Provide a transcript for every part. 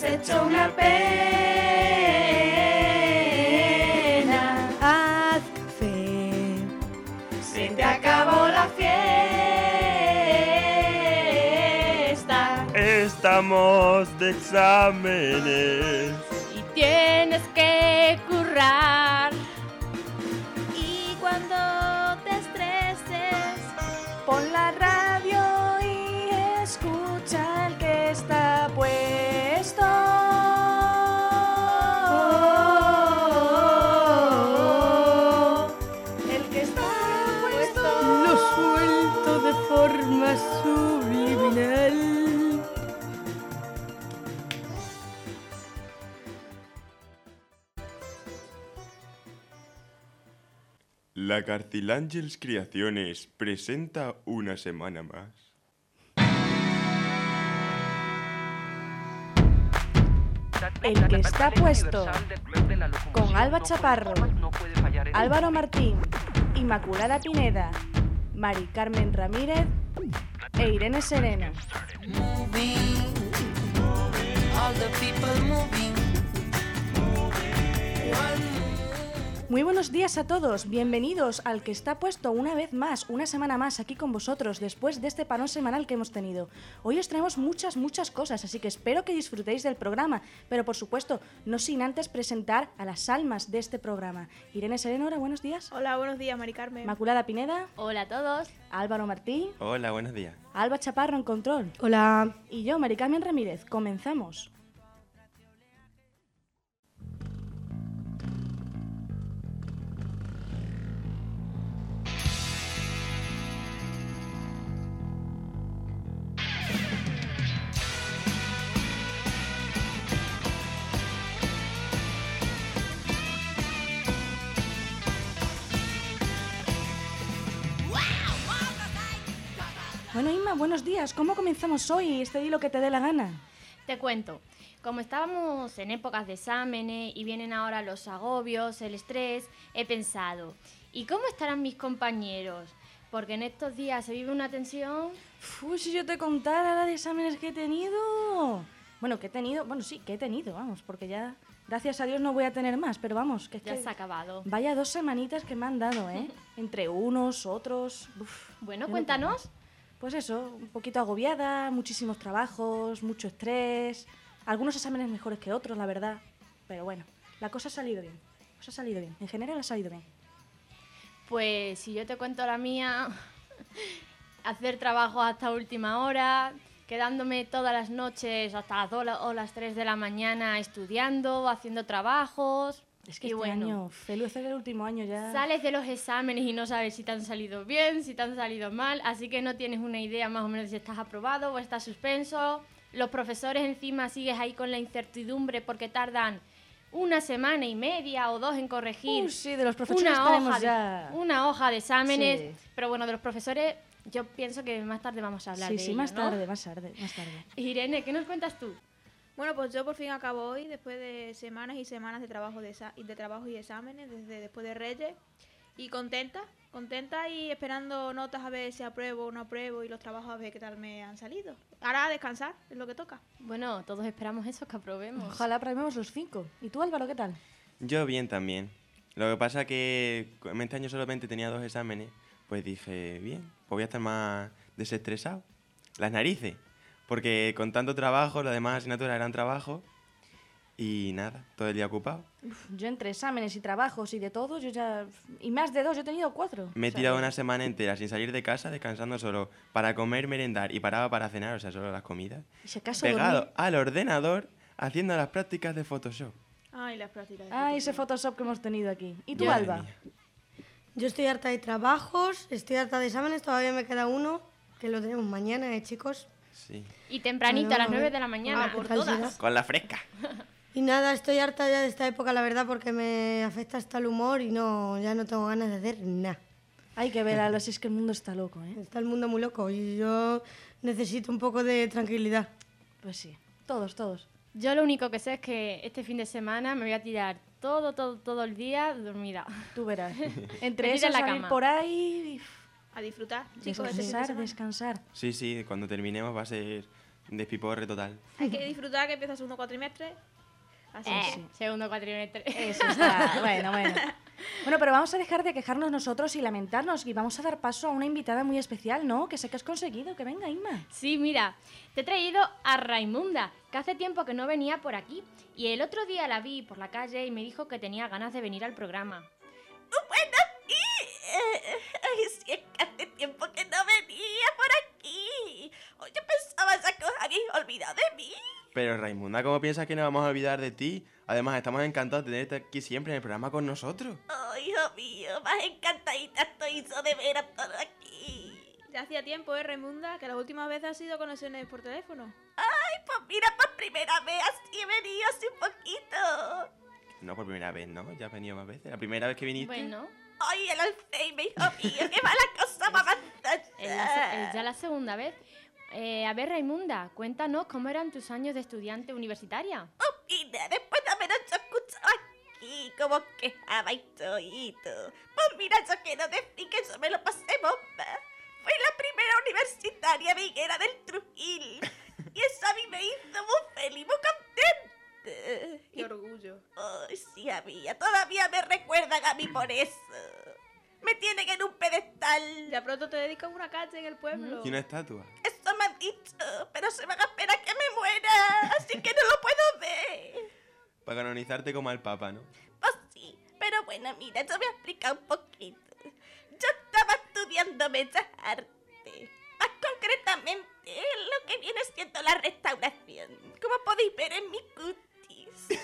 hecho una pena. Haz fe. Se te acabó la fiesta. Estamos de exámenes. Y tienes que currar. Y cuando te estreses, pon la radio y escucha el que está puesto. El que está puesto. Lo suelto de forma subliminal. La Cartilángels Creaciones presenta una semana más. El que está puesto. Con Alba Chaparro, Álvaro Martín, Inmaculada Pineda, Mari Carmen Ramírez e Irene Sereno. Muy buenos días a todos, bienvenidos al que está puesto una vez más, una semana más aquí con vosotros después de este parón semanal que hemos tenido. Hoy os traemos muchas cosas, así que espero que disfrutéis del programa, pero por supuesto, no sin antes presentar a las almas de este programa. Irene Sereno, buenos días. Hola, buenos días, Mari Carmen. Inmaculada Pineda. Hola a todos. Álvaro Martín. Hola, buenos días. Alba Chaparro en control. Hola. Y yo, Mari Carmen Ramírez. Comenzamos. Bueno, Inma, buenos días. ¿Cómo comenzamos hoy este día lo que te dé la gana? Te cuento, como estábamos en épocas de exámenes y vienen ahora los agobios, el estrés, he pensado, ¿y cómo estarán mis compañeros? Porque en estos días se vive una tensión. Si yo te contara la de exámenes que he tenido. Bueno, que he tenido, vamos, porque ya, gracias a Dios no voy a tener más, pero vamos, que es Ya que se ha acabado. vaya 2 semanitas que me han dado, ¿eh? Entre unos, otros. Bueno, qué cuéntanos. locura. Pues eso, un poquito agobiada, muchísimos trabajos, mucho estrés, algunos exámenes mejores que otros, la verdad. Pero bueno, la cosa ha salido bien. En general ha salido bien. Pues si yo te cuento la mía, hacer trabajos hasta última hora, quedándome todas las noches hasta las 2 o las 3 de la mañana estudiando, haciendo trabajos. Es que Y este bueno, año, Felu, es el último año ya. sales de los exámenes y no sabes si te han salido bien, si te han salido mal, así que no tienes una idea más o menos de si estás aprobado o estás suspenso. Los profesores encima sigues ahí con la incertidumbre porque tardan 1 semana y media o 2 en corregir Sí, de los profesores estaremos ya. una hoja de exámenes. Sí. Pero bueno, de los profesores yo pienso que más tarde vamos a hablar de Sí, ello, más ¿no? tarde. Irene, ¿qué nos cuentas tú? Bueno, pues yo por fin acabo hoy, después de semanas y semanas de trabajo y exámenes, desde después de Reyes, y contenta y esperando notas a ver si apruebo o no apruebo y los trabajos a ver qué tal me han salido. Ahora a descansar, es lo que toca. Bueno, todos esperamos eso, que aprobemos. Ojalá aprobemos los 5. ¿Y tú, Álvaro, qué tal? Yo bien también. Lo que pasa que como este año solamente tenía 2 exámenes, pues dije, bien, pues voy a estar más desestresado. Las narices. Porque con tanto trabajo, las demás asignaturas eran trabajo y nada, todo el día ocupado. Yo entre exámenes y trabajos y de todo, y más de 2, yo he tenido 4. Me he tirado una semana entera sin salir de casa, descansando solo para comer, merendar y paraba para cenar, o sea, solo las comidas. Y si acaso Pegado dormir. al ordenador haciendo las prácticas de Photoshop. Ay, las prácticas. Ese Photoshop que hemos tenido aquí. ¿Y tú, Yo- Alba? Madre mía. Yo estoy harta de trabajos, estoy harta de exámenes, todavía me queda uno, que lo tenemos mañana, chicos. Sí. Y tempranito, Bueno, a las a ver. 9 de la mañana. Por todas. Con la fresca. Y nada, estoy harta ya de esta época, la verdad, porque me afecta hasta el humor y ya no tengo ganas de hacer nada. Hay que ver, Alba, si es que el mundo está loco, ¿eh? Está el mundo muy loco y yo necesito un poco de tranquilidad. Pues sí, todos. Yo lo único que sé es que este fin de semana me voy a tirar todo el día dormida. Tú verás. Entre Metida eso, en la salir cama. por ahí, A disfrutar, chicos, este fin de semana. descansar. Sí, cuando terminemos va a ser Despiporre total. Hay que disfrutar que empieza el segundo cuatrimestre. Así sí. Segundo cuatrimestre. Eso está, bueno. Bueno, pero vamos a dejar de quejarnos nosotros y lamentarnos y vamos a dar paso a una invitada muy especial, ¿no? Que sé que has conseguido. Que venga, Inma. Sí, mira, te he traído a Raimunda, que hace tiempo que no venía por aquí. Y el otro día la vi por la calle y me dijo que tenía ganas de venir al programa. Bueno, sí, es que hace tiempo que no venía por aquí. Yo pensaba que os habéis olvidado de mí. Pero Raimunda, ¿cómo piensas que nos vamos a olvidar de ti? Además, estamos encantados de tenerte aquí siempre en el programa con nosotros. Oh, hijo mío, más encantadita estoy de ver a todos aquí. Ya hacía tiempo, Raimunda, que las últimas veces ha sido conexiones por teléfono. Ay, pues mira, por primera vez así he venido hace un poquito. No por primera vez, ¿no? Ya has venido más veces. La primera vez que viniste... Bueno, Ay, el Alzheimer, hijo mío, qué mala cosa más es ya la segunda vez. A ver, Raimunda, cuéntanos cómo eran tus años de estudiante universitaria. Oh, mira, después de haberos escuchado aquí, como quejabais todito. Pues mira, yo quiero decir que yo me lo pasé bomba. Fue la primera universitaria de Higuera del Trujillo. Y eso a mí me hizo muy feliz, muy contenta. Qué orgullo. Ay, sí, había. Todavía me recuerdan a mí por eso. Me tienen en un pedestal. Ya pronto te dedicas a una calle en el pueblo. ¿Y una estatua? Eso me han dicho, pero se van a esperar que me muera, así que no lo puedo ver. Para canonizarte como al Papa, ¿no? Pues sí, pero bueno, mira, yo voy a explicar un poquito. Yo estaba estudiando Bellas Artes, más concretamente lo que viene siendo la restauración, como podéis ver en mi cutis.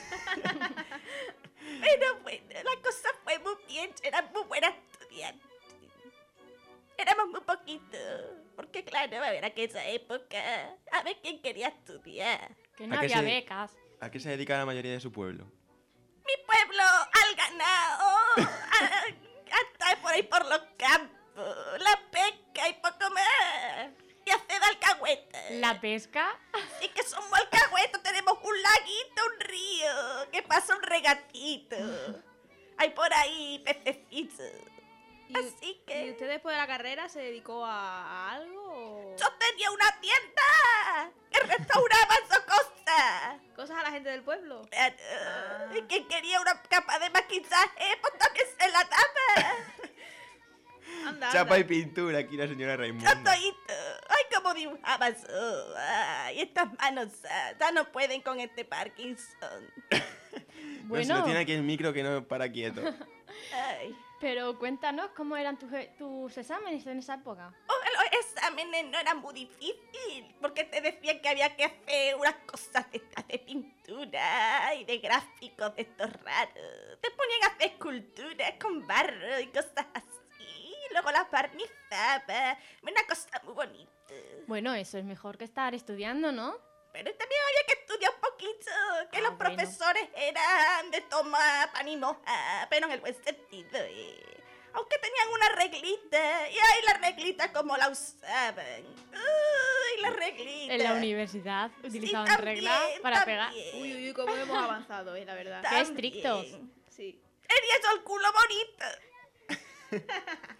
Pero bueno, la cosa fue muy bien, yo era muy buena estudiante. Éramos muy poquitos, porque claro, a ver, aquella época, a ver quién quería estudiar. Que no ¿A qué había se- becas. ¿A qué se dedica la mayoría de su pueblo? Mi pueblo al ganado, hasta por ahí por los campos, la pesca y poco más. Y hacer alcahueta. ¿La pesca? Sí que somos alcahuetas, tenemos un laguito, un río, que pasa un regatito. Hay por ahí pececitos. Así ¿Y que usted después de la carrera se dedicó a algo? O yo tenía una tienda que restauraba esas cosas. cosas a la gente del pueblo? Claro. Y quien quería una capa de maquillaje, pues también se la daba. Anda, Chapa y anda. pintura, aquí la señora Yo Raimunda. todito. Ay, cómo dibujaba eso. Ay, estas manos ya no pueden con este Parkinson. No, si Bueno, lo tiene aquí el micro que no para quieto. Ay. pero cuéntanos cómo eran tus exámenes en esa época. Oh, los exámenes no eran muy difíciles, porque te decían que había que hacer unas cosas de estas de pintura y de gráficos de estos raros. Te ponían a hacer esculturas con barro y cosas así. Luego las barnizaban. Una cosa muy bonita. Bueno, eso es mejor que estar estudiando, ¿no? Pero también había que estudiar un poquito, que los bueno. profesores eran de toma pan y moja, pero en el buen sentido, Aunque tenían una reglita, y ay, la reglita como la usaban. Uy, la reglita. En la universidad utilizaban también, reglas para pegar. también. Uy, uy, uy, cómo hemos avanzado, la verdad. Qué También. estrictos. Sí. Tenía eso el culo bonito.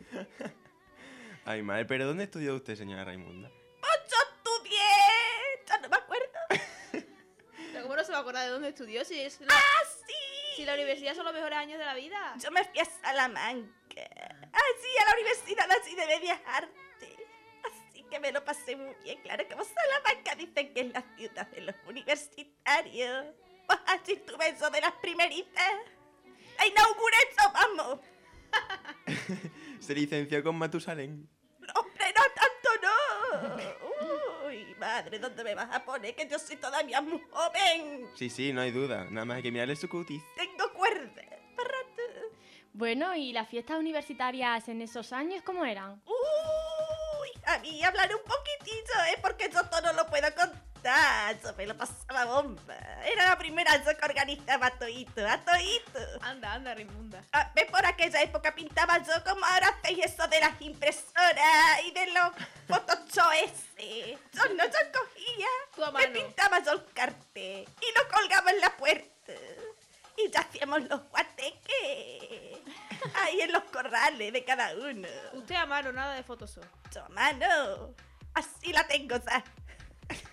Ay, madre, pero ¿dónde estudió usted, señora Raimunda? Pues yo estudié, ya no me acuerdo. Pero ¿cómo no se va a acordar de dónde estudió? Si es la, ¡Ah, sí! si la universidad son los mejores años de la vida. Yo me fui a Salamanca. Así, a la Universidad así de Bellas Artes. Así que me lo pasé muy bien. Claro, como Salamanca dicen que es la ciudad de los universitarios. Pues así tuve eso de las primeritas. ¡La inauguré eso, vamos! Se licenció con Matusalén. ¡No, hombre, no tanto, no! Uy, madre, ¿dónde me vas a poner? Que yo soy todavía muy joven. Sí, sí, no hay duda. Nada más hay que mirarle su cutis. Tengo cuerda. Para rato. Bueno, ¿y las fiestas universitarias en esos años cómo eran? Uy, a mí hablaré un poquitito, porque yo todo no lo puedo contar. Yo me lo pasaba bomba. Era la primera yo que organizaba a toito. Anda, anda, Raimunda. Ve, por aquella época pintaba yo como ahora hacéis eso de las impresoras y de los Photoshop ese. Yo cogía, Tú a me mano. pintaba yo el cartel y lo colgaba en la puerta. Y ya hacíamos los guateques. Ahí en los corrales de cada uno. Usted a mano, nada de Photoshop. Yo, mano, así la tengo ya.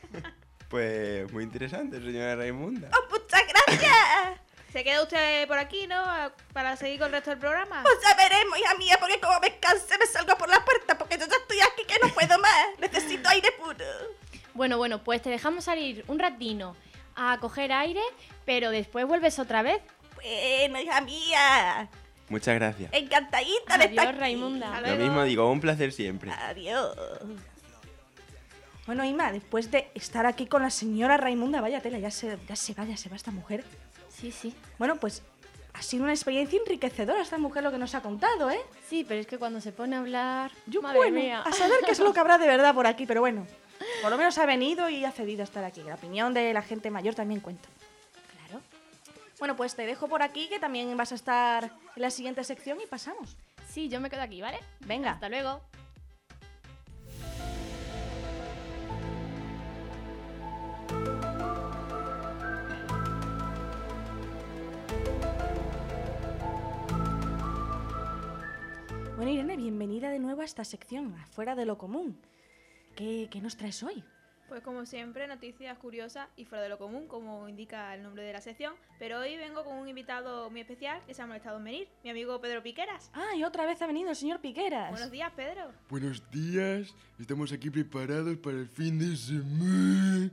Pues muy interesante, señora Raimunda. ¡Oh, muchas gracias! ¿Se queda usted por aquí, no? Para seguir con el resto del programa. Pues ya veremos, hija mía, porque como me canse me salgo por la puerta, porque yo ya estoy aquí que no puedo más. Necesito aire puro. Bueno, pues te dejamos salir un ratino a coger aire, pero después vuelves otra vez. Bueno, hija mía, Muchas gracias. encantadita de estar Adiós, aquí. Raimunda. Hasta Lo luego. mismo digo, un placer siempre. Adiós. Bueno, Inma, después de estar aquí con la señora Raimunda, vaya tela, ya se va esta mujer. Sí, sí. Bueno, pues ha sido una experiencia enriquecedora esta mujer lo que nos ha contado, ¿eh? Sí, pero es que cuando se pone a hablar... Yo, madre bueno, mía. a saber qué es lo que habrá de verdad por aquí, pero bueno, por lo menos ha venido y ha cedido a estar aquí. La opinión de la gente mayor también cuenta. Claro. Bueno, pues te dejo por aquí, que también vas a estar en la siguiente sección y pasamos. Sí, yo me quedo aquí, ¿vale? Venga. Hasta luego. Bueno, Irene, bienvenida de nuevo a esta sección, afuera de lo común. ¿Qué nos traes hoy? Pues como siempre, noticias curiosas y fuera de lo común, como indica el nombre de la sección. Pero hoy vengo con un invitado muy especial que se ha molestado en venir, mi amigo Pedro Piqueras. Ah, y otra vez ha venido el señor Piqueras. Buenos días, Pedro. Buenos días, estamos aquí preparados para el fin de semana.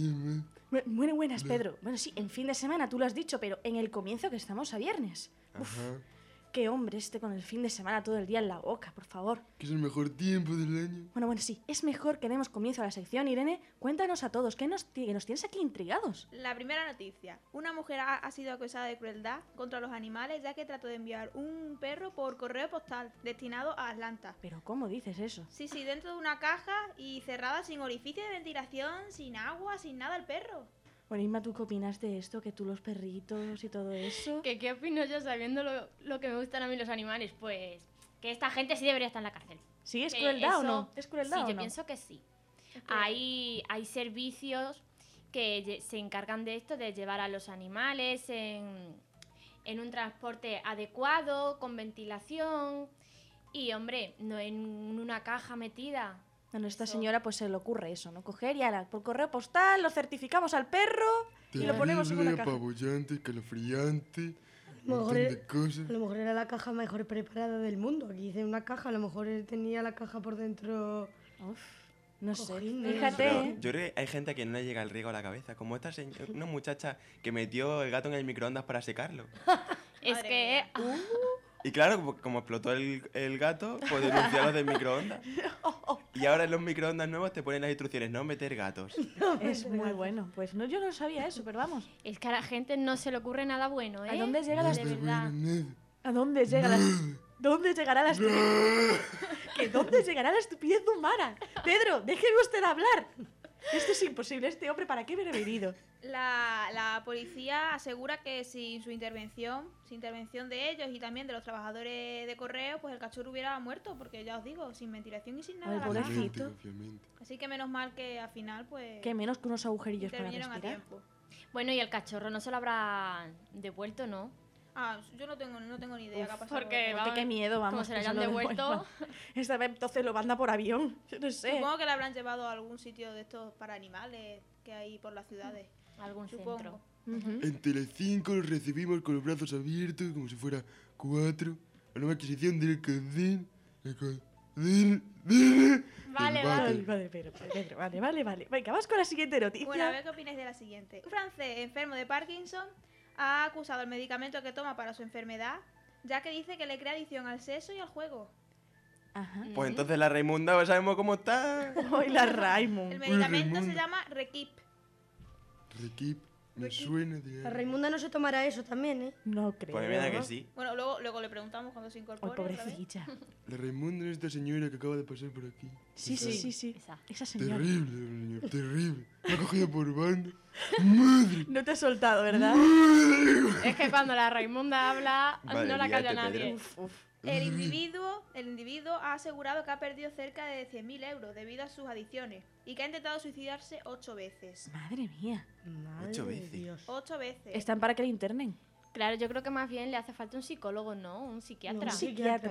Buenas, Pedro. Bueno, sí, en fin de semana, tú lo has dicho, pero en el comienzo que estamos a viernes. Uf, Ajá, qué hombre con el fin de semana todo el día en la boca, por favor. que es el mejor tiempo del año. Bueno, sí, es mejor que demos comienzo a la sección, Irene. Cuéntanos a todos, ¿qué nos tienes aquí intrigados? La primera noticia. Una mujer ha sido acusada de crueldad contra los animales ya que trató de enviar un perro por correo postal destinado a Atlanta. Pero, ¿cómo dices eso? Sí, dentro de una caja y cerrada sin orificio de ventilación, sin agua, sin nada el perro. Bueno, Inma, ¿tú qué opinas de esto? Que tú los perritos y todo eso... ¿Qué opino yo sabiendo lo que me gustan a mí los animales? Pues que esta gente sí debería estar en la cárcel. ¿Sí? ¿Es Que crueldad o eso- no? ¿Es crueldad Sí, o yo no? pienso que sí. Es que- Hay servicios que se encargan de esto, de llevar a los animales en un transporte adecuado, con ventilación y, hombre, no en una caja metida. Bueno, esta Eso. señora pues se le ocurre eso, ¿no? Coger y ahora por correo postal lo certificamos al perro y lo ponemos en una Terrible, caja. apabullante, escalofriante, un Mejor montón es- de cosas. A lo mejor era la caja mejor preparada del mundo. Aquí hice una caja, a lo mejor él tenía la caja por dentro. Uf, no sé, Cojines. fíjate. Pero ¿eh? yo creo que hay gente que no le llega el riego a la cabeza, como esta una muchacha que metió el gato en el microondas para secarlo. Es Madre que mía. Y claro, como explotó el gato, pues denunció a los del microondas. Y ahora en los microondas nuevos te ponen las instrucciones, no meter gatos. Es muy bueno. Pues no, yo no sabía eso, pero vamos. es que a la gente no se le ocurre nada bueno, ¿eh? ¿A dónde llega Nada la de bueno, verdad. nada. ¿A dónde llega la ¿Dónde llegará la estupidez? ¿Que dónde llegará la estupidez humana? Pedro, déjeme usted hablar. Esto es imposible, este hombre, ¿para qué hubiera venido? La policía asegura que sin intervención de ellos y también de los trabajadores de correo, pues el cachorro hubiera muerto, porque ya os digo, sin ventilación y sin nada. Ay, la caja. pobrecito. Obviamente. Así que menos mal que al final, pues, Que menos que unos agujerillos para intervinieron a respirar. tiempo. Bueno, y el cachorro no se lo habrá devuelto, ¿no? Ah, yo no tengo ni idea qué ha pasado. porque Porque qué miedo, vamos. como se lo que hayan lo devuelto. devuelvan. Esta vez entonces lo manda por avión. Yo no sé. Supongo que le habrán llevado a algún sitio de estos para animales que hay por las ciudades. Algún Supongo. centro. Ujú. En Telecinco los recibimos con los brazos abiertos, como si fuera 4. La nueva adquisición del cadena. Vale, Ay, vale, Pedro, vale. Venga, vamos con la siguiente noticia. Bueno, a ver qué opináis de la siguiente. Un francés enfermo de Parkinson ha acusado el medicamento que toma para su enfermedad, ya que dice que le crea adicción al sexo y al juego. Ajá. Pues entonces la Raimunda, pues sabemos cómo está. Hoy la Raimund. El medicamento se Raimundo. llama Rekip. Requip, me suena de La algo. Raimunda no se tomará eso también, ¿eh? No creo. Pues mira que sí. Bueno, luego le preguntamos cuando se Ay, incorpore. otra vez. pobrecilla. La Raimunda es esta señora que acaba de pasar por aquí. Sí. Esa. Esa señora. Terrible, señor, terrible. Me ha cogido por banda. ¡Madre! No te ha soltado, ¿verdad? Es que cuando la Raimunda habla, Madre no la mía, calla este nadie. Pedro. Uf. El individuo ha asegurado que ha perdido cerca de 100.000 euros debido a sus adicciones y que ha intentado suicidarse 8 veces. Madre mía. Madre 8 de veces. Dios. 8 veces. Están para que le internen. Claro, yo creo que más bien le hace falta un psicólogo, ¿no? Un psiquiatra. Un psiquiatra.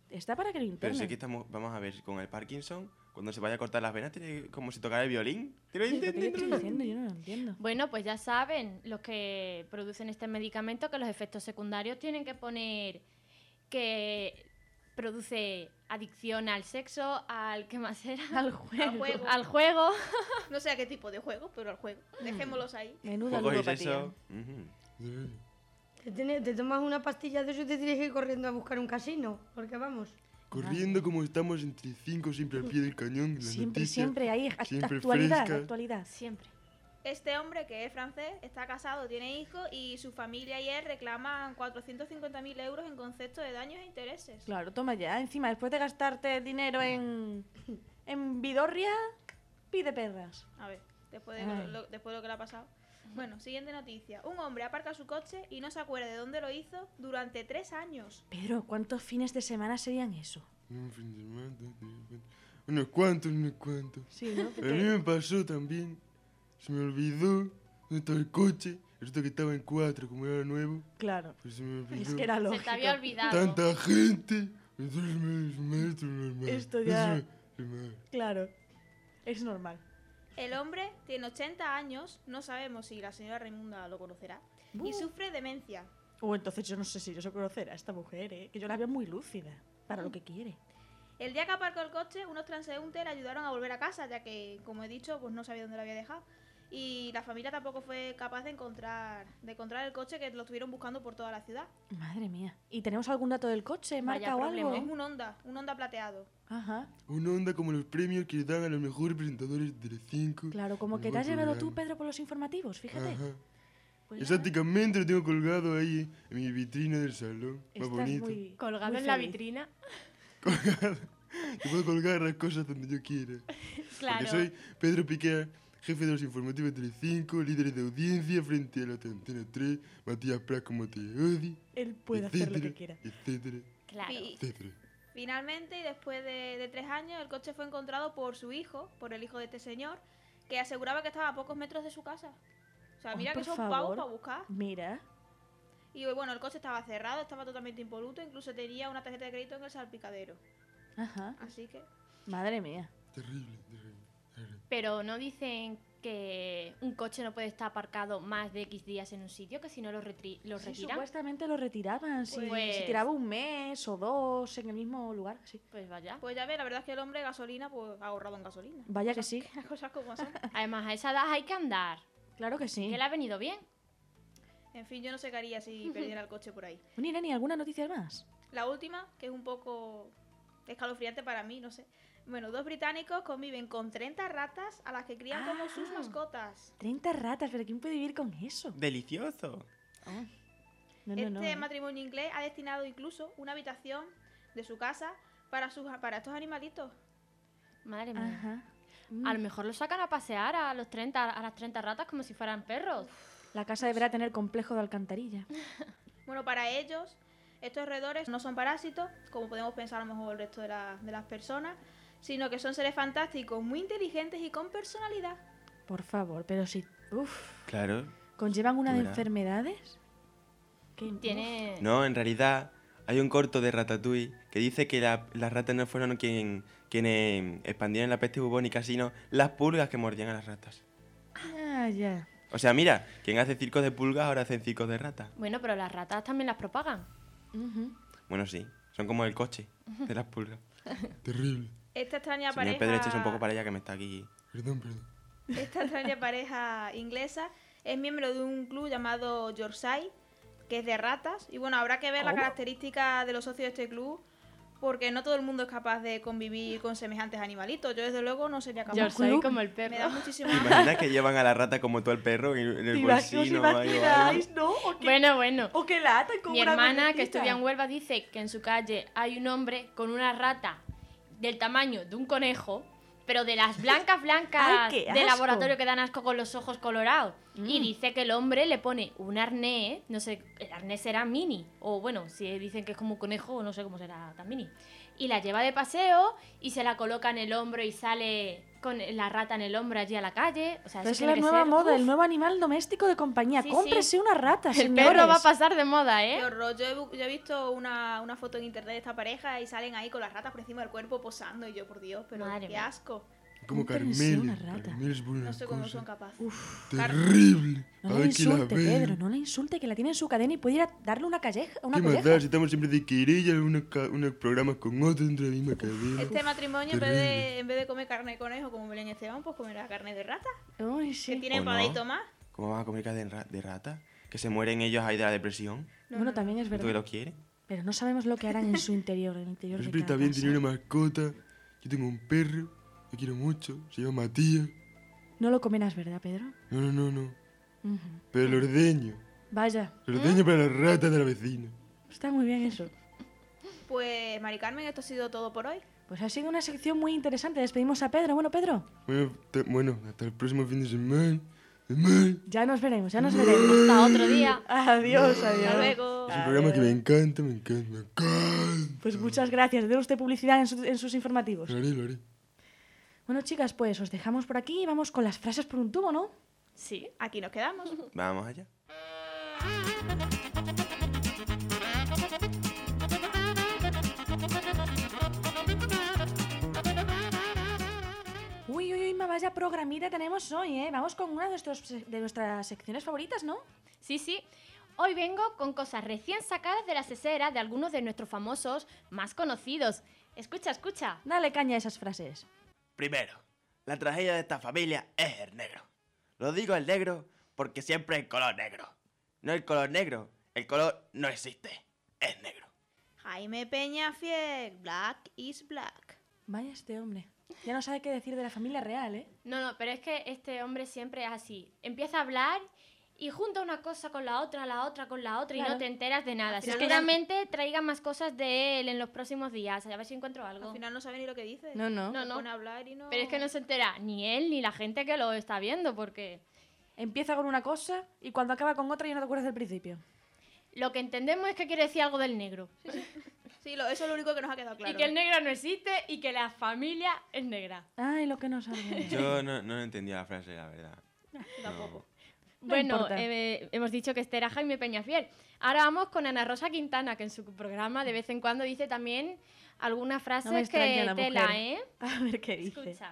Está para que lo Pero internen. sí que vamos a ver, con el Parkinson, cuando se vaya a cortar las venas, tiene como si tocara el violín. ¿Qué estoy diciendo? Yo no lo entiendo. Bueno, pues ya saben los que producen este medicamento que los efectos secundarios tienen que poner que produce adicción al sexo, al ¿qué más era? Al juego. Al juego. No sé a qué tipo de juego, pero al juego. Dejémoslos ahí. Menuda Juegos y ludopatía. sexo. Ujú. Te tomas una pastilla de eso y te tienes que ir corriendo a buscar un casino. Porque vamos. Corriendo como estamos entre 5 siempre al pie del cañón. Las Siempre, noticias, siempre ahí. siempre Actualidad, fresca. actualidad. Siempre. Este hombre, que es francés, está casado, tiene hijos y su familia y él reclaman 450.000 euros en concepto de daños e intereses. Claro, toma ya. Encima, después de gastarte dinero en vidorria, pide perras. A ver, después de Ay. después de lo que le ha pasado. Bueno, siguiente noticia. Un hombre aparca su coche y no se acuerda de dónde lo hizo durante 3 años. Pedro, ¿cuántos fines de semana serían eso? Un fin de semana, unos cuantos. Sí, ¿no? A mí me pasó también. Se me olvidó dónde estaba el coche. Resulta que estaba en 4, como era nuevo. Claro. Pues se me olvidó. Es que era Se lógico. te había olvidado. Tanta gente. Entonces me es normal. Esto ya- Es normal. Claro. Es normal. El hombre tiene 80 años, no sabemos si la señora Raimunda lo conocerá, y sufre demencia. Entonces yo no sé si yo sé conocer a esta mujer, ¿eh? Que yo la veo muy lúcida. Para lo que quiere. El día que aparcó el coche, unos transeúntes le ayudaron a volver a casa, ya que, como he dicho, pues no sabía dónde lo había dejado. Y la familia tampoco fue capaz de encontrar el coche, que lo estuvieron buscando por toda la ciudad. Madre mía. ¿Y tenemos algún dato del coche? Vaya ¿Marca o problema. algo? Es un Honda plateado. Ajá. Una onda como los premios que le dan a los mejores presentadores de las 5. Claro, como que te has llevado tú, Pedro, por los informativos, fíjate. Ajá. Pues Exactamente, lo tengo colgado ahí en mi vitrina del salón. Más estás bonito. muy Colgado muy en la feliz. vitrina. Yo puedo colgar las cosas donde yo quiera. Claro. Porque soy Pedro Piqué, jefe de los informativos de Telecinco, líder de audiencia frente a la Antena 3, Matías Prat como te odio, Él puede hacer lo que quiera. etcétera, Claro. Y etcétera. finalmente, y después de 3 años, el coche fue encontrado por su hijo, por el hijo de este señor, que aseguraba que estaba a pocos metros de su casa. O sea, Ay, mira que por son favor. pavos para buscar. Mira. Y bueno, el coche estaba cerrado, estaba totalmente impoluto, incluso tenía una tarjeta de crédito en el salpicadero. Ajá. Así que... Madre mía. Terrible, terrible. Pero no dicen que un coche no puede estar aparcado más de X días en un sitio, que si no lo Sí, retiran. supuestamente lo retiraban. Si Pues- se tiraba un mes o 2 en el mismo lugar. Sí. Pues vaya. Pues ya ves, la verdad es que el hombre gasolina, pues ha ahorrado en gasolina. Vaya que sí. Las cosas como son. Además, a esa edad hay que andar. Claro que sí. Que le ha venido bien. En fin, yo no sé qué haría si perdiera el coche por ahí. Bueno, Irene, ¿alguna noticia más? La última, que es un poco escalofriante para mí, no sé. Bueno, 2 británicos conviven con 30 ratas a las que crían como sus mascotas. 30 ratas, pero ¿quién puede vivir con eso? Delicioso. No, Este matrimonio inglés ha destinado incluso una habitación de su casa para estos animalitos. Madre mía. Ajá. A lo mejor lo sacan a pasear a las 30 ratas como si fueran perros. La casa deberá tener complejo de alcantarilla. Bueno, para ellos, estos roedores no son parásitos, como podemos pensar a lo mejor el resto de las personas, sino que son seres fantásticos, muy inteligentes y con personalidad. Por favor, pero si... Uf. Claro. ¿Conllevan una de Verá. enfermedades? ¿Qué? Tiene... No, en realidad hay un corto de Ratatouille que dice que las ratas no fueron quienes expandieron la peste bubónica, sino las pulgas que mordían a las ratas. Ah, ya. O sea, mira, quien hace circos de pulgas ahora hacen circos de ratas. Bueno, pero las ratas también las propagan. Ujú. Bueno, sí, son como el coche de las pulgas. Terrible. Esta extraña Señor pareja... Pedro, échese un poco para allá que me está aquí. Perdón. Esta extraña pareja inglesa es miembro de un club llamado Yorkshire, que es de ratas. Y bueno, habrá que ver las ¿Cómo? características de los socios de este club, porque no todo el mundo es capaz de convivir con semejantes animalitos. Yo, desde luego, no sería capaz. Yo soy club. como el Me da perro. muchísima... ¿Te imaginas que llevan a la rata como tú al perro en el ¿Os bolsillo? ahí o algo? imagináis, no? ¿O que, Bueno. o que la atan con Mi una hermana, que cuerdecita? estudia en Huelva, dice que en su calle hay un hombre con una rata del tamaño de un conejo, pero de las blancas ¡Ay, qué de asco! laboratorio que dan asco con los ojos colorados. Y dice que el hombre le pone un arnés, no sé, el arnés será mini, o bueno, si dicen que es como un conejo, no sé cómo será tan mini. Y la lleva de paseo y se la coloca en el hombro y sale con la rata en el hombro allí a la calle. O sea, eso Es tiene la que nueva ser, moda, uf. el nuevo animal doméstico de compañía. Sí, Cómprese sí. una rata, El señores. perro va a pasar de moda, Qué ¿eh? horror. Yo he visto una foto en internet de esta pareja y salen ahí con las ratas por encima del cuerpo posando. Y yo, por Dios, pero Madre qué mía. asco. Como Cómprense una Carmela. rata. Carmela se pone No una sé cómo cosa son capaces. terrible. No A la ver que la insulte, ve. Pedro, no la insulte, que la tiene en su cadena y puede ir a darle una colleja. ¿Qué más da? Si estamos siempre de querella, unos programas con otros dentro de la misma cadena. Este matrimonio, en terrible. vez de comer carne de conejo como Belén y Esteban, pues comerá carne de rata. Uy, Que sí. tiene ¿O no? padito más. ¿Cómo van a comer carne de rata? Que se mueren ellos ahí de la depresión. Bueno, también es ¿Tú que verdad. lo quieres? Pero no sabemos lo que harán en su interior, en el interior Pero de siempre cada está bien casa. tener una mascota. Yo tengo un perro, lo quiero mucho, se llama Matías. No lo comerás, ¿verdad, Pedro? No. Ujú. Pero lo ordeño. Vaya, Lo ordeño para las ratas de la vecina. está muy bien eso. Pues, Mari Carmen, esto ha sido todo por hoy. Pues ha sido una sección muy interesante. Despedimos a Pedro. Bueno, Pedro, Bueno, hasta el próximo fin de semana. ya nos veremos, ya nos veremos. Hasta otro día. Adiós, Hasta adiós. luego. Es un programa que me encanta. Pues muchas gracias. Dé usted publicidad en sus informativos. Lo haré. Bueno, chicas, pues os dejamos por aquí y vamos con las frases por un tubo, ¿no? Sí, aquí nos quedamos. Vamos allá. Uy, vaya programita tenemos hoy, ¿eh? Vamos con una de nuestras secciones favoritas, ¿no? Sí, sí. Hoy vengo con cosas recién sacadas de la cesera de algunos de nuestros famosos más conocidos. Escucha, escucha. Dale caña a esas frases. Primero, la tragedia de esta familia es el negro. Lo digo el negro porque siempre el color negro. No el color negro, el color no existe, es negro. Jaime Peñafiel, Black is Black. Vaya este hombre. Ya no sabe qué decir de la familia real, ¿eh? No, pero es que este hombre siempre es así. Empieza a hablar y junta una cosa con la otra con la otra y Claro. no te enteras de nada. Al final Seguramente traiga más cosas de él en los próximos días. A ver si encuentro algo. Al final no sabe ni lo que dice. No. No, Se no. pone a hablar y no... Pero es que no se entera ni él ni la gente que lo está viendo porque Empieza con una cosa y cuando acaba con otra ya no te acuerdas del principio. lo que entendemos es que quiere decir algo del negro. Sí, eso es lo único que nos ha quedado claro. Y que el negro no existe y que la familia es negra. Ay, lo que no sabe. Yo no entendía la frase, la verdad. Tampoco. No Bueno, importa. hemos dicho que este era Jaime Peñafiel. Ahora vamos con Ana Rosa Quintana, que en su programa de vez en cuando dice también algunas frases No me extraña que la tela, mujer. ¿eh? A ver qué dice. Escucha.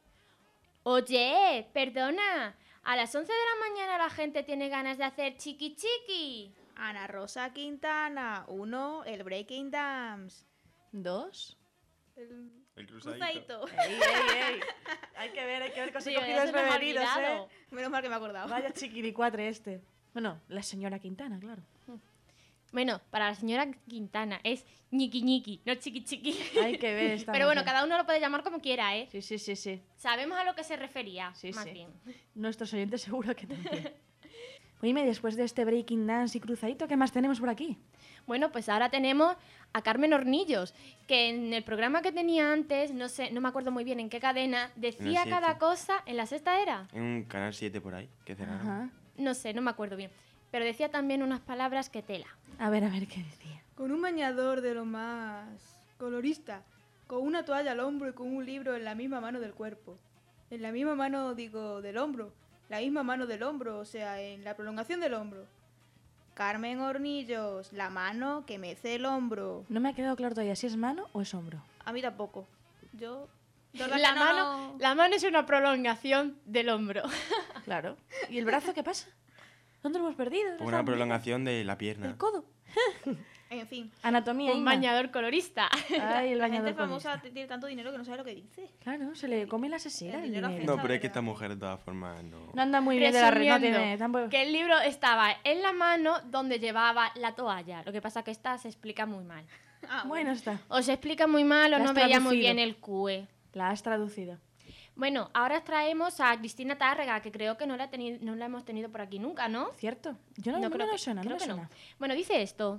Oye, perdona, a las 11 de la mañana la gente tiene ganas de hacer chiqui chiqui. Ana Rosa Quintana. 1, el Breaking Dance. 2. El Cruzadito. Ey. Hay que ver que Sí, se cogido ya se nos ha desprevenidos, ¿eh? olvidado. Menos mal que me he acordado. Vaya chiquilicuatre este. Bueno, la señora Quintana, claro. Bueno, para la señora Quintana es ñiqui ñiqui, no chiqui chiqui. Hay que ver esta Pero bueno, mujer. cada uno lo puede llamar como quiera, ¿eh? Sí. Sabemos a lo que se refería, Sí, más sí. bien. Nuestros oyentes seguro que también. Oíme, después de este breaking dance y cruzadito, ¿qué más tenemos por aquí? Bueno, pues ahora tenemos a Carmen Hornillos, que en el programa que tenía antes, no me acuerdo muy bien en qué cadena, decía En la cada 7. cosa, ¿en la sexta era? En un canal 7 por ahí, que cerraron. Ajá. No sé, no me acuerdo bien. Pero decía también unas palabras que tela. A ver qué decía. Con un bañador de lo más colorista, con una toalla al hombro y con un libro en la misma mano del cuerpo. En la misma mano, digo, del hombro. La misma mano del hombro, o sea, en la prolongación del hombro. Carmen Hornillos, la mano que mece el hombro. No me ha quedado claro todavía si es mano o es hombro. A mí tampoco. Yo... de verdad La que mano, la mano es una prolongación del hombro. Claro. ¿Y el brazo qué pasa? ¿Dónde lo hemos perdido? Pues una prolongación de la pierna. El codo. En fin. Anatomía. Un Inma. bañador colorista. Ay, el La bañador gente famosa colorista. tiene tanto dinero que no sabe lo que dice. Claro, se le come la sesera El el dinero dinero. No, pero es que esta mujer de todas formas no. No anda muy bien de la red, no Resumiendo, tiene tampoco... que el libro estaba en la mano donde llevaba la toalla. Lo que pasa que esta se explica muy mal. Ah, Bueno está, O se explica muy mal o La no has veía muy traducido. bien el QE. la has traducido. Bueno, ahora traemos a Cristina Tárrega, que creo que no la hemos tenido por aquí nunca, ¿no? ¿Cierto? Yo no, creo me que- suena, no creo me que suena. Bueno, dice esto.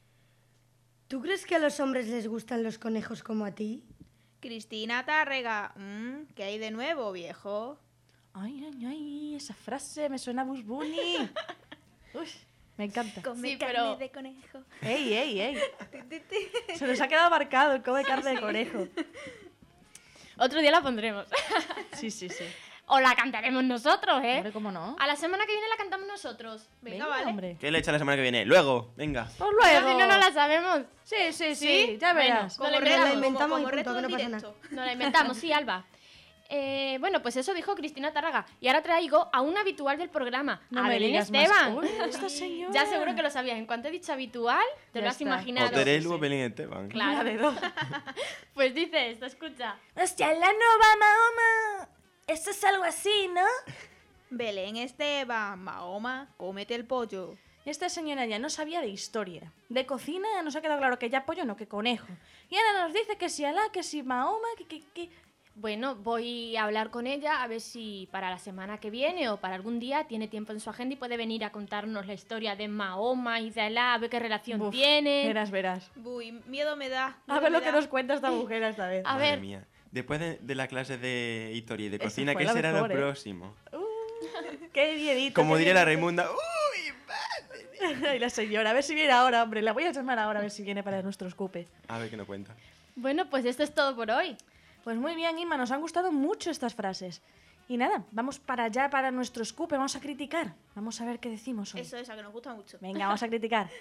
¿Tú crees que a los hombres les gustan los conejos como a ti? Cristina Tárrega. ¿Qué hay de nuevo, viejo? Ay, esa frase me suena a Bugs Bunny. Uy, me encanta. Come Sí, carne pero- de conejo. ¡Ey! Se nos ha quedado marcado el come carne de conejo. Otro día la pondremos. Sí, sí, sí. O la cantaremos nosotros, ¿eh? Hombre, ¿cómo no? A la semana que viene la cantamos nosotros. Venga, vale. hombre. ¿Qué le echa la semana que viene? Luego, venga. Pues Pero luego. si no la sabemos. Sí, sí, sí, ¿Sí? ya Bueno, verás. no la Como inventamos. la inventamos y como punto, reto que no en pasa directo. Nos la inventamos, sí, Alba. Bueno, pues eso dijo Cristina Tárraga. Y ahora traigo a un habitual del programa, No a me Belén digas más. Esteban. Uy, esta señora. Ya seguro que lo sabías. En cuanto he dicho habitual, te Ya lo has está. imaginado. O Terelu o Belén Esteban. Claro. Una de dos. Pues dice esto, escucha. Hostia, la nueva Mahoma. Eso es algo así, ¿no? Belén Esteban, Mahoma, cómete el pollo. Esta señora ya no sabía de historia. De cocina nos ha quedado claro que ya pollo no, que conejo. Y ahora nos dice que si Alá, que si Mahoma, que... Bueno, voy a hablar con ella a ver si para la semana que viene o para algún día tiene tiempo en su agenda y puede venir a contarnos la historia de Mahoma y de Alá, a ver qué relación Uf, tiene. Verás. Uy, miedo me da. A miedo ver lo me que da. nos cuenta esta mujer esta vez. A Madre ver. mía. Después de la clase de historia y de Esa cocina, fue ¿qué la será mejor, lo ¿eh? próximo? Qué bienito. Como qué diría la bienito. Raimunda, ¡uy! Ay, la señora, a ver si viene ahora, hombre. La voy a llamar ahora a ver si viene para nuestro escupe. A ver qué nos cuenta. Bueno, pues esto es todo por hoy. Pues muy bien, Inma, nos han gustado mucho estas frases. Y nada, vamos para allá, para nuestro escupe, vamos a criticar. Vamos a ver qué decimos hoy. Eso, esa que nos gusta mucho. Venga, vamos a criticar.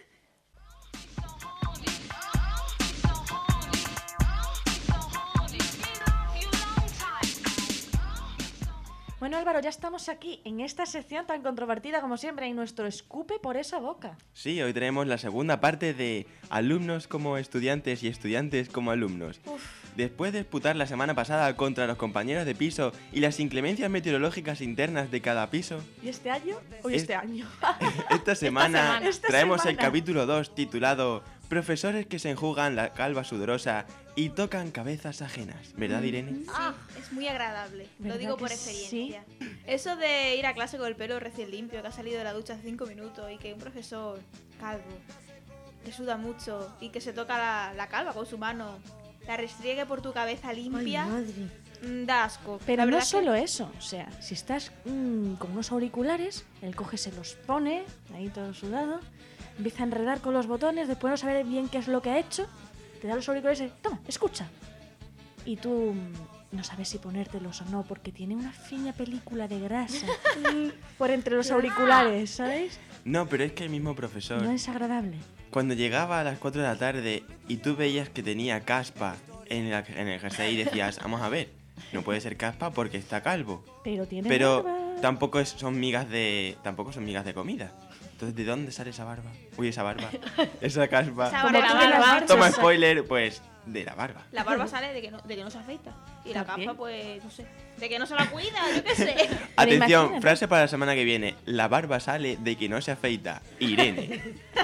Bueno, Álvaro, ya estamos aquí en esta sección tan controvertida como siempre, en nuestro escupe por esa boca. Sí, hoy tenemos la segunda parte de alumnos como estudiantes y estudiantes como alumnos. Después de disputar la semana pasada contra los compañeros de piso y las inclemencias meteorológicas internas de cada piso, ¿Y este año? Hoy Es- este año. esta semana Esta traemos el semana. capítulo 2 titulado Profesores que se enjugan la calva sudorosa y tocan cabezas ajenas. ¿Verdad, Irene? Ah, es muy agradable. Lo ¿Verdad digo que por experiencia. Eso de ir a clase con el pelo recién limpio, que ha salido de la ducha hace 5 minutos y que un profesor calvo, que suda mucho y que se toca la calva con su mano, la restriegue por tu cabeza Ay, limpia, madre. da asco. Pero La no verdad que- solo eso, o sea, si estás con unos auriculares, él coge, se los pone, ahí todo sudado, empieza a enredar con los botones, después no saber bien qué es lo que ha hecho, te da los auriculares y toma, escucha. Y tú no sabes si ponértelos o no, porque tiene una fina película de grasa por entre los auriculares, ¿sabes? No, pero es que el mismo profesor, No es agradable. cuando llegaba a las 4 de la tarde y tú veías que tenía caspa en el jersey y decías, vamos a ver, no puede ser caspa porque está calvo. Pero tiene Pero barba. tampoco son migas de comida. Entonces, ¿de dónde sale esa barba? Uy, esa barba. Esa caspa. Esa Como barba, tú bien has barba. dicho, Toma o sea, spoiler, pues, de la barba. La barba sale de que no se afeita. Y la También. capa, pues, no sé. De que no se la cuida, yo qué sé. Atención, imagínate. frase para la semana que viene. La barba sale de que no se afeita. Irene.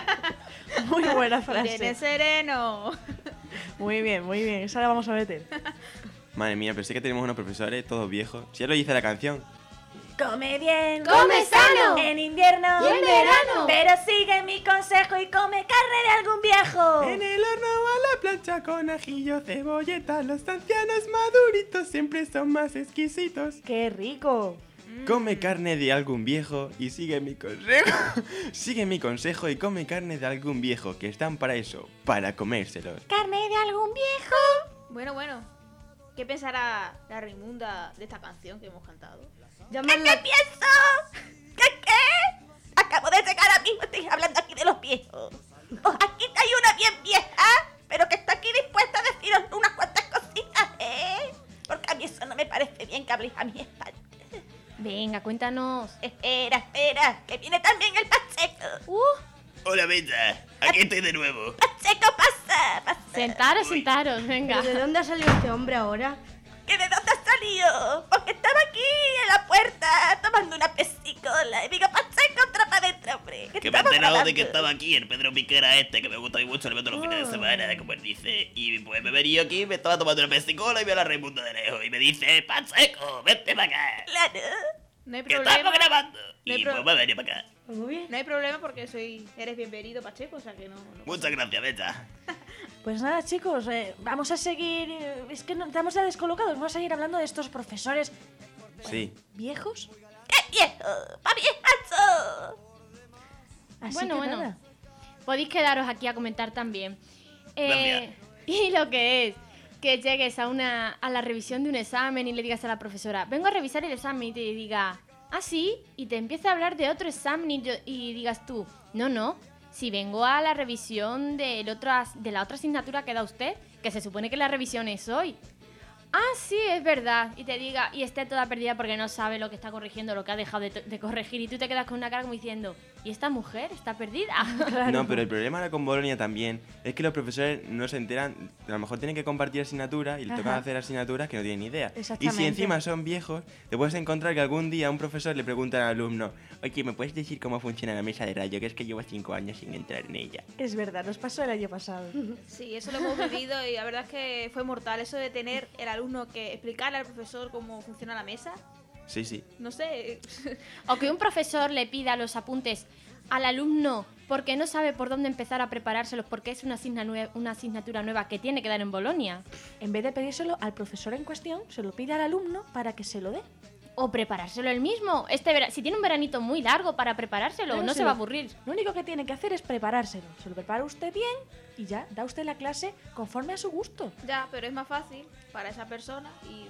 Muy buena Irene frase. Sereno. Muy bien, esa la vamos a meter. Madre mía, pero sí que tenemos unos profesores todos viejos. Si ya lo dice la canción. Come bien, ¡Come sano! en invierno ¡Y en verano! pero sigue mi consejo y come carne de algún viejo. En el horno o a la plancha con ajillo, cebolleta. Los ancianos maduritos siempre son más exquisitos. ¡Qué rico! Come carne de algún viejo y sigue mi consejo. Sigue mi consejo y come carne de algún viejo, que están para eso, para comérselos. Carne de algún viejo. Bueno. ¿Qué pensará la Raimunda de esta canción que hemos cantado? ¿Qué pienso? ¿Qué? Acabo de llegar ahora mismo, estoy hablando aquí de los viejos. Oh, aquí hay una bien vieja, pero que está aquí dispuesta a deciros unas cuantas cositas, ¿eh? Porque a mí eso no me parece bien que habléis a mi espalda. Venga, cuéntanos. Espera, que viene también el Pacheco. Hola, Bella. Aquí estoy de nuevo. Pacheco, pasa. Sentaros, venga. ¿Pero de dónde ha salido este hombre ahora? ¿Que de dónde has salido? Porque estaba aquí en la puerta tomando una pesicola. Y digo, Pacheco, entra para adentro, hombre. Que me he enterado de que hablando. estaba aquí el Pedro Piquera este, que me gusta muy mucho, le meto los fines de semana, como él dice. Y pues me he venido aquí, me estaba tomando una pesicola y veo a la Raimunda de lejos. Y me dice, Pacheco, vente para acá, Claro. No hay que problema. estamos grabando. No hay Y pro- pues me he venido para acá. Muy bien. No hay problema porque eres bienvenido, Pacheco, o sea que no. Muchas gracias, Bella. Pues nada, chicos, vamos a seguir. Es que no, estamos ya descolocados. Vamos a seguir hablando de estos profesores Sí. viejos. ¡Qué viejo! ¡Papi es macho! Así Bueno, que bueno. nada. Podéis quedaros aquí a comentar también. Gracias. Y lo que es, que llegues a la revisión de un examen y le digas a la profesora, vengo a revisar el examen, y te diga, ¿ah, sí? Y te empieza a hablar de otro examen y digas tú, no, si vengo a la revisión de la otra asignatura que da usted, que se supone que la revisión es hoy. Ah, sí, es verdad. Y te diga, y esté toda perdida porque no sabe lo que está corrigiendo, lo que ha dejado de corregir, y tú te quedas con una cara como diciendo, ¿y esta mujer está perdida? Claro. No, pero el problema ahora con Bolonia también es que los profesores no se enteran, a lo mejor tienen que compartir asignaturas y les tocan hacer asignaturas que no tienen ni idea. Y si encima son viejos, te puedes encontrar que algún día un profesor le pregunta al alumno, oye, ¿me puedes decir cómo funciona la mesa de radio? Que es que llevo 5 años sin entrar en ella. Es verdad, nos pasó el año pasado. Sí, eso lo hemos vivido y la verdad es que fue mortal. Eso de tener el alumno que explicarle al profesor cómo funciona la mesa. Sí. No sé. O que un profesor le pida los apuntes al alumno porque no sabe por dónde empezar a preparárselos porque es una asignatura nueva que tiene que dar en Bolonia. En vez de pedírselo al profesor en cuestión, se lo pide al alumno para que se lo dé. O preparárselo él mismo. Si tiene un veranito muy largo para preparárselo, no se va a aburrir. Lo único que tiene que hacer es preparárselo. Se lo prepara usted bien y ya, da usted la clase conforme a su gusto. Ya, pero es más fácil para esa persona y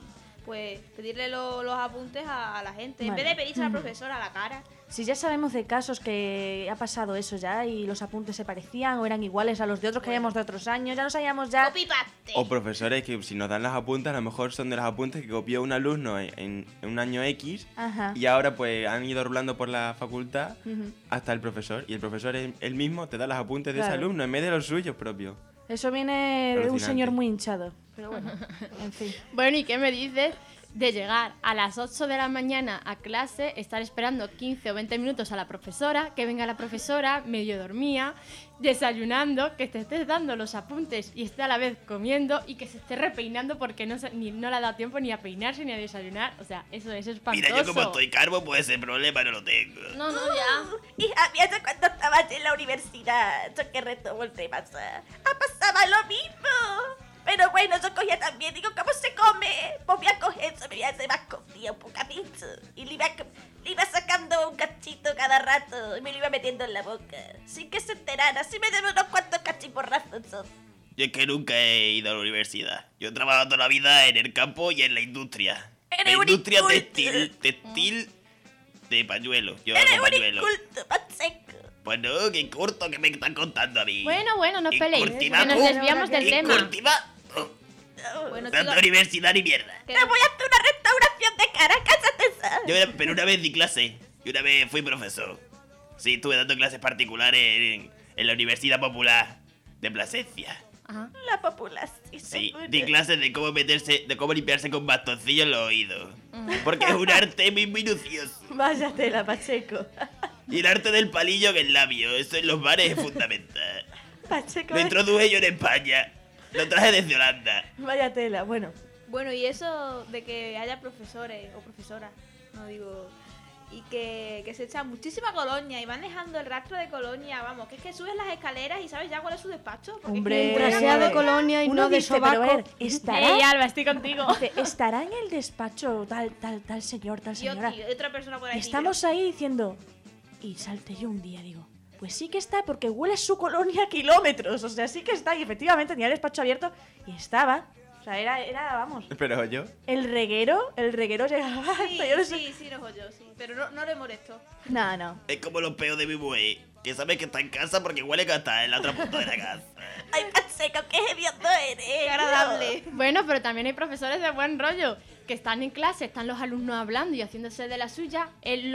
pues pedirle los apuntes a la gente. En vez de pedirse a la profesora a la cara. Si ya sabemos de casos que ha pasado eso ya y los apuntes se parecían o eran iguales a los de otros que habíamos de otros años, ya no sabíamos ya... ¡Copy-paste! O profesores que si nos dan los apuntes, a lo mejor son de los apuntes que copió un alumno en un año X. Ajá. Y ahora pues han ido rulando por la facultad hasta el profesor. Y el profesor él mismo te da los apuntes de ese alumno en vez de los suyos propios. Eso viene de un señor muy hinchado. Pero bueno, en fin. Bueno, ¿y qué me dices de llegar a las 8 de la mañana a clase, estar esperando 15 o 20 minutos a la profesora, que venga la profesora, medio dormía, desayunando, que te estés dando los apuntes y esté a la vez comiendo y que se esté repeinando porque no le ha dado tiempo ni a peinarse ni a desayunar? O sea, eso es espantoso. Mira, yo como estoy calvo, pues el problema no lo tengo. No, ya. Hija mía, yo cuando estaba en la universidad, yo que retomo el tema, pasaba lo mismo. Pero bueno, yo cogía también, digo, ¿cómo se come? Pues voy a coger eso, me voy a hacer más comida, un bocadito. Y le iba sacando un cachito cada rato y me lo iba metiendo en la boca. Sin que se enterara, así me debo unos cuantos cachiporrazos. Yo es que nunca he ido a la universidad. Yo he trabajado toda la vida en el campo y en la industria. Eres la industria un inculto. textil de pañuelos. Yo Eres hago un pañuelos. inculto, Pacheco. Pues no, qué corto que me están contando a mí. Bueno, no peleéis, que Incultiva, nos tú. desviamos del tema. Incultiva. Bueno, Tanta chicos, universidad ni mierda. Te voy a hacer una restauración de cara, cállate. Pero una vez di clase. Y una vez fui profesor. Sí, estuve dando clases particulares en la Universidad Popular de Plasencia. Ajá. La populación. Sí, di clases de cómo limpiarse con bastoncillos los oídos. Porque es un arte muy minucioso. Vaya tela, Pacheco. Y el arte del palillo en el labio, eso en los bares es fundamental. Pacheco, Lo introduje yo en España. Lo traje desde Holanda. vaya tela. Bueno, y eso de que haya profesores o profesoras, no digo, y que se echan muchísima colonia y van dejando el rastro de colonia, vamos, que es que subes las escaleras y sabes ya cuál es su despacho. Porque Hombre, es que Brasea de colonia y uno no de dice, pero a sobaco. ver, ¿estará? Ey, Alba, estoy contigo. Dice, ¿estará en el despacho tal señor, tal Yo, señora? tío, otra persona por Y ahí. estamos ahí diciendo... Y salté yo un día, digo, pues sí que está, porque huele su colonia a kilómetros. O sea, sí que está. Y efectivamente tenía el despacho abierto y estaba. O sea, era vamos. Pero yo... El reguero llegaba Sí, hasta yo no sé. sí, no yo, sí. Pero no le molesto. No. Es como los peos de mi mujer, que sabe que está en casa porque huele que está en la otra punta de la casa. Ay, Pacheco, qué hediondo eres. Qué agradable. Bueno, pero también hay profesores de buen rollo que están en clase, están los alumnos hablando y haciéndose de la suya, él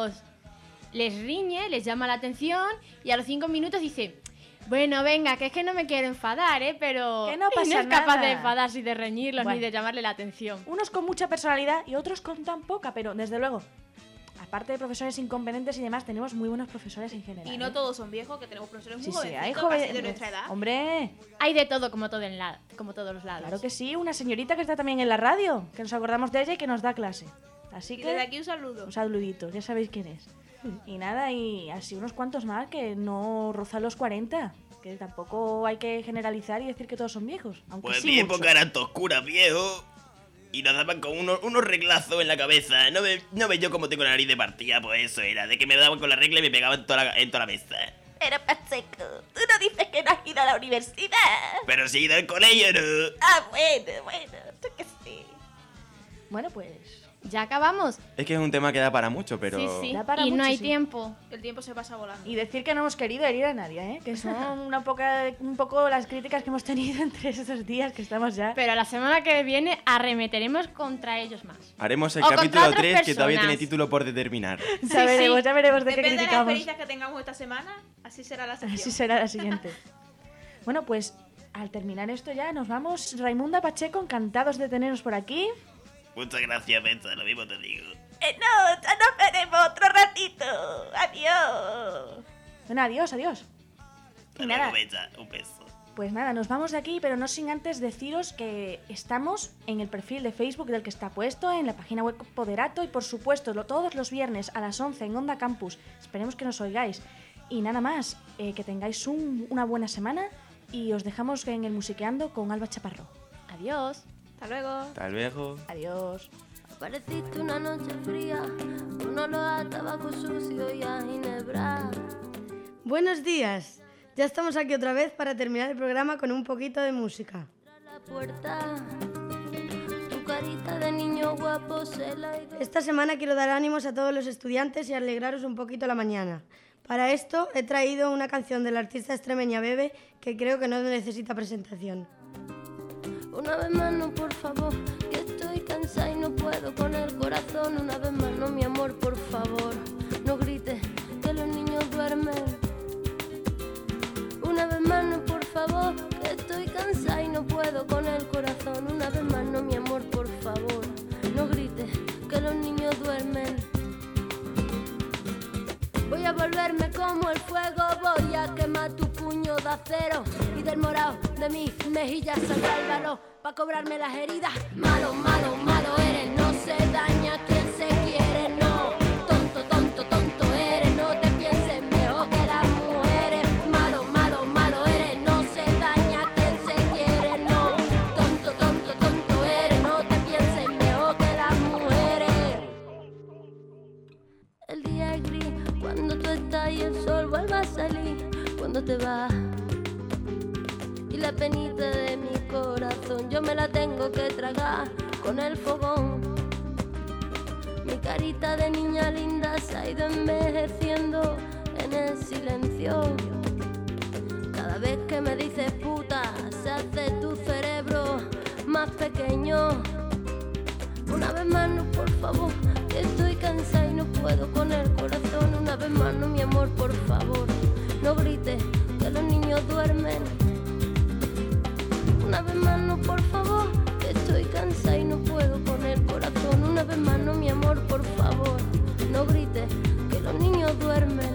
les riñe, les llama la atención y a los 5 minutos dice, bueno, venga, que es que no me quiero enfadar, pero... Que no pasa y no es capaz nada. de enfadarse y de reñirlos Bueno. ni de llamarle la atención. Unos con mucha personalidad y otros con tan poca, pero desde luego, aparte de profesores incompetentes y demás, tenemos muy buenos profesores en general. Y no todos son viejos, que tenemos profesores Sí, muy sí, hay jovencitos, casi de jóvenes. nuestra edad. Hombre, Hay de todo como todos los lados. claro que sí, una señorita que está también en la radio, que nos acordamos de ella y que nos da clase. Así Y que... desde aquí un saludo. Un saludito, ya sabéis quién es. Y nada, y así unos cuantos más que no rozan los 40. Que tampoco hay que generalizar y decir que todos son viejos. Aunque Pues sí mi muchos. época eran toscuras, viejo. Y nos daban con unos reglazos en la cabeza. No ves yo cómo tengo la nariz de partida, pues eso era. De que me daban con la regla y me pegaban en toda la mesa. Pero Pacheco, tú no dices que no has ido a la universidad. Pero si he ido al colegio, ¿no? Ah, bueno, tú que sí. Bueno, pues... Ya acabamos. Es que es un tema que da para mucho, pero... Sí. Da para Y no hay muchísimo. tiempo. El tiempo se pasa volando. Y decir que no hemos querido herir a nadie, ¿eh? Que son un poco las críticas que hemos tenido entre estos días que estamos ya. Pero la semana que viene arremeteremos contra ellos más. Haremos el O contra capítulo otras 3 que todavía personas. tiene título por determinar. Ya veremos de qué Depende de las criticamos. experiencias que tengamos esta semana, así será la sección. Así será la siguiente. Bueno, pues al terminar esto ya nos vamos. Raimunda, Pacheco, encantados de teneros por aquí. Muchas gracias, Benza, lo mismo te digo. No, ya nos veremos otro ratito. Adiós. Bueno, adiós. Y Hasta nada, luego, Benza, un beso. pues nada, nos vamos de aquí, pero no sin antes deciros que estamos en el perfil de Facebook del que está puesto, en la página web Poderato y por supuesto todos los viernes a las 11 en Onda Campus. Esperemos que nos oigáis. Y nada más, que tengáis una buena semana y os dejamos en el Musiqueando con Alba Chaparro. Adiós. Hasta luego. Hasta luego. Adiós. Apareciste una noche fría, un olor a tabaco sucio y a ginebra. Buenos días. Ya estamos aquí otra vez para terminar el programa con un poquito de música. La puerta, tu carita de niño guapo se la ha ido. Esta semana quiero dar ánimos a todos los estudiantes y alegraros un poquito la mañana. Para esto he traído una canción del artista extremeña Bebe que creo que no necesita presentación. Una vez más no, por favor, que estoy cansada y no puedo con el corazón. Una vez más no, mi amor, por favor, no grites que los niños duermen. Una vez más no, por favor, que estoy cansada y no puedo con el corazón. Una vez más no, mi amor, por favor, no grites que los niños duermen. Voy a volverme como el fuego, voy a quemar tu puño de acero y del morado de mis mejillas saldrá el valor pa' cobrarme las heridas. Malo, malo, malo eres, no se daña quien se quiere, no. Tonto, tonto, tonto eres, no te pienses mejor que las mujeres. Malo, malo, malo eres, no se daña quien se quiere, no. Tonto, tonto, tonto eres, no te pienses mejor que las mujeres. El día es gris cuando tú estás y el sol vuelve a salir. Cuando te vas y la penita de mi corazón yo me la tengo que tragar con el fogón. Mi carita de niña linda se ha ido envejeciendo en el silencio. Cada vez que me dices puta se hace tu cerebro más pequeño. Una vez más no, por favor, que estoy cansada y no puedo con el corazón. Una vez más no, mi amor, por favor, no grites que los niños duermen. Una vez más no, por favor, que estoy cansada y no puedo con el corazón. Una vez más no, mi amor, por favor, no grites que los niños duermen.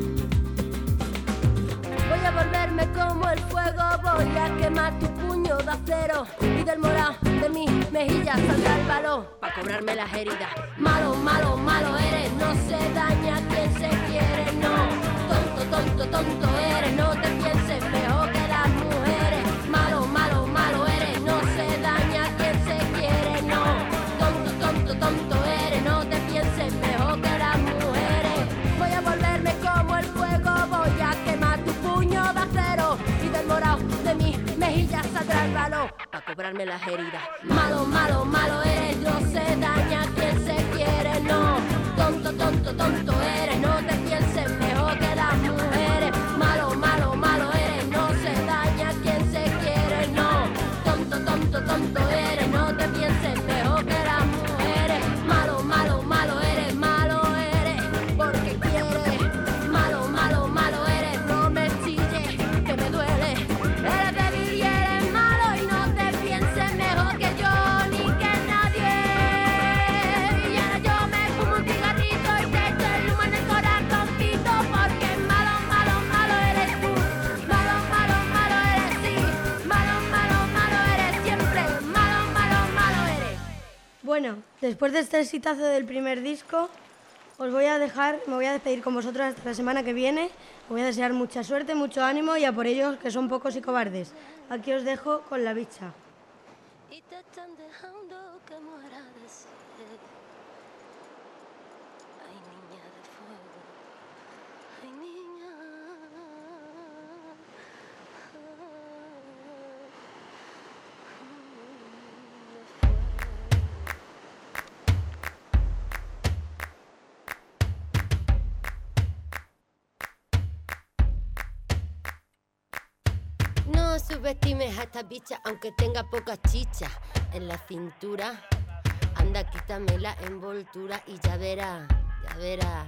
Voy a volverme como el fuego, voy a quemar tu puño de acero y del morado de mis mejillas saldrá el valor pa' cobrarme las heridas. Malo, malo, malo eres, no se daña quien se quiere, no. Tonto, tonto, tonto eres, no te pienses mejor que las mujeres. Malo, malo, malo eres, no se daña quien se quiere, no. Tonto, tonto, tonto eres, no te pienses mejor que las mujeres. Voy a volverme como el fuego, voy a quemar tu puño de acero y del morado de mis mejillas saldrá el valor pa' cobrarme las heridas. Malo, malo, malo eres, no se daña quien se quiere, no. Tonto, tonto, tonto eres, no te pienses mejor que las mujeres. Malo, malo, malo eres, no se daña quien se quiere, no. Tonto, tonto, tonto eres, no te pienses mejor que las mujeres. Malo, malo, malo eres, porque quieres. Malo, malo, malo eres, no me chilles, que me duele. Eres débil y eres malo y no te pienses mejor que yo ni que nadie. Y ahora yo me fumo un cigarrito y te echo el humo en el corazoncito, porque malo, malo, malo eres tú. Malo, malo, malo eres sí. Malo, malo, malo eres siempre. Malo, malo, malo eres. Bueno, después de este exitazo del primer disco, os voy a dejar, me voy a despedir con vosotros hasta la semana que viene. Os voy a desear mucha suerte, mucho ánimo y a por ellos que son pocos y cobardes. Aquí os dejo con La Bicha. Y te están dejando que muera de sed. Ay, niña de fuego. Ay, niña. subestimes a esta bicha aunque tenga poca chicha en la cintura. Anda, quítame la envoltura y ya verá, ya verá.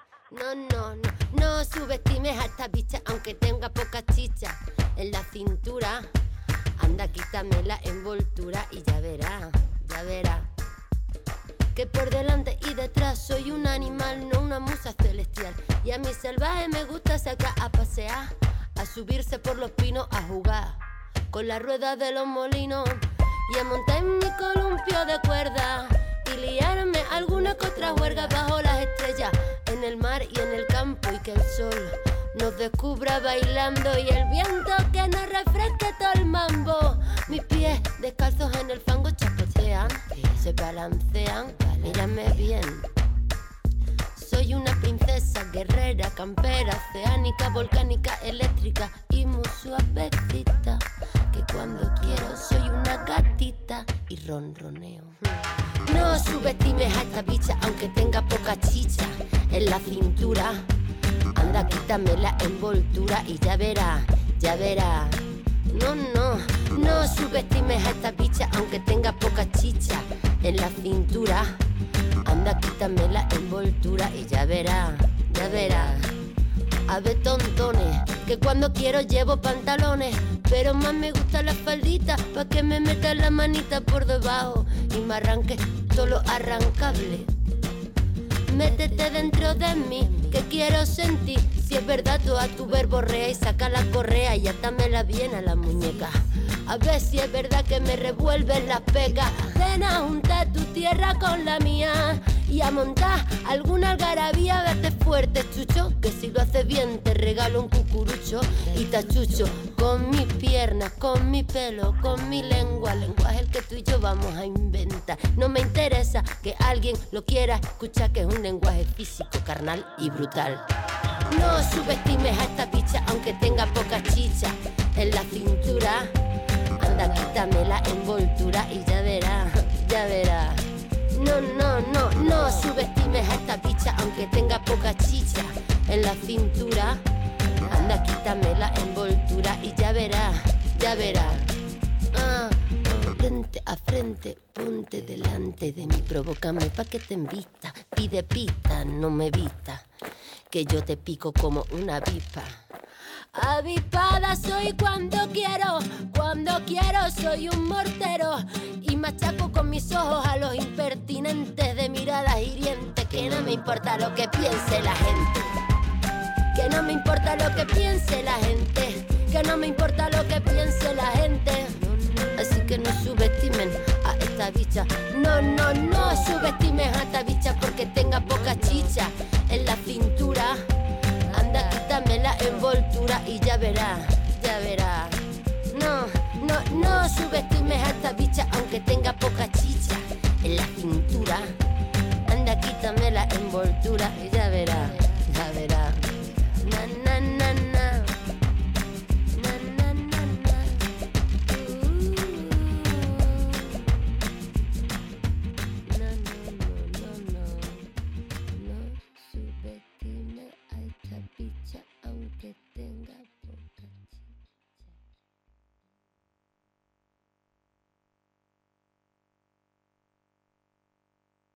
No subestimes a esta bicha aunque tenga poca chicha en la cintura. Anda, quítame la envoltura y ya verá, ya verá. Que por delante y detrás soy un animal, no una musa celestial. Y a mi salvaje me gusta sacar a pasear, a subirse por los pinos, a jugar con la rueda de los molinos y a montar en mi columpio de cuerda y liarme alguna que otra juerga bajo las estrellas, en el mar y en el campo, y que el sol nos descubra bailando y el viento que nos refresque todo el mambo. Mis pies descalzos en el fango chapotean, se balancean, mírame bien. Soy una princesa guerrera, campera, oceánica, volcánica, eléctrica y muy suavecita. Que cuando quiero soy una gatita y ronroneo. No subestimes a esta bicha aunque tenga poca chicha en la cintura. Anda, quítame la envoltura y ya verá, ya verá. No subestimes a esta bicha aunque tenga poca chicha en la cintura. Anda, quítame la envoltura y ya verá, ya verá. A ver, tontones, que cuando quiero llevo pantalones, pero más me gusta la faldita, pa' que me meta la manita por debajo y me arranque todo lo arrancable. Métete dentro de mí, que quiero sentir. Si es verdad, tú a tu verborrea y saca la correa y atámela bien a la muñeca. A ver si es verdad que me revuelven las pegas. Ven a juntar tu tierra con la mía y a montar alguna algarabía. Vete fuerte, chucho, que si lo haces bien te regalo un cucurucho y te achucho con mis piernas, con mi pelo, con mi lengua. Lenguaje el que tú y yo vamos a inventar. No me interesa que alguien lo quiera escuchar, que es un lenguaje físico, carnal y brutal. No subestimes a esta bicha aunque tenga poca chicha en la cintura. Anda, quítame la envoltura y ya verá, ya verá. No subestimes a esta bicha aunque tenga poca chicha en la cintura. Anda, quítame la envoltura y ya verá, ya verá. Frente a frente, ponte delante de mí, provócame pa' que te invita. Pide pista, no me vista, que yo te pico como una avispa. Avispada soy cuando quiero soy un mortero y machaco con mis ojos a los impertinentes de miradas hirientes. Que no me importa lo que piense la gente, que no me importa lo que piense la gente, que no me importa lo que piense la gente. Así que no subestimen a esta bicha. No subestimen a esta bicha porque tenga poca chicha en la cintura. Anda, quítame la envoltura y ya verá, ya verá. No subestimes a esta bicha aunque tenga poca chicha en la cintura. Anda, quítame la envoltura y ya verá.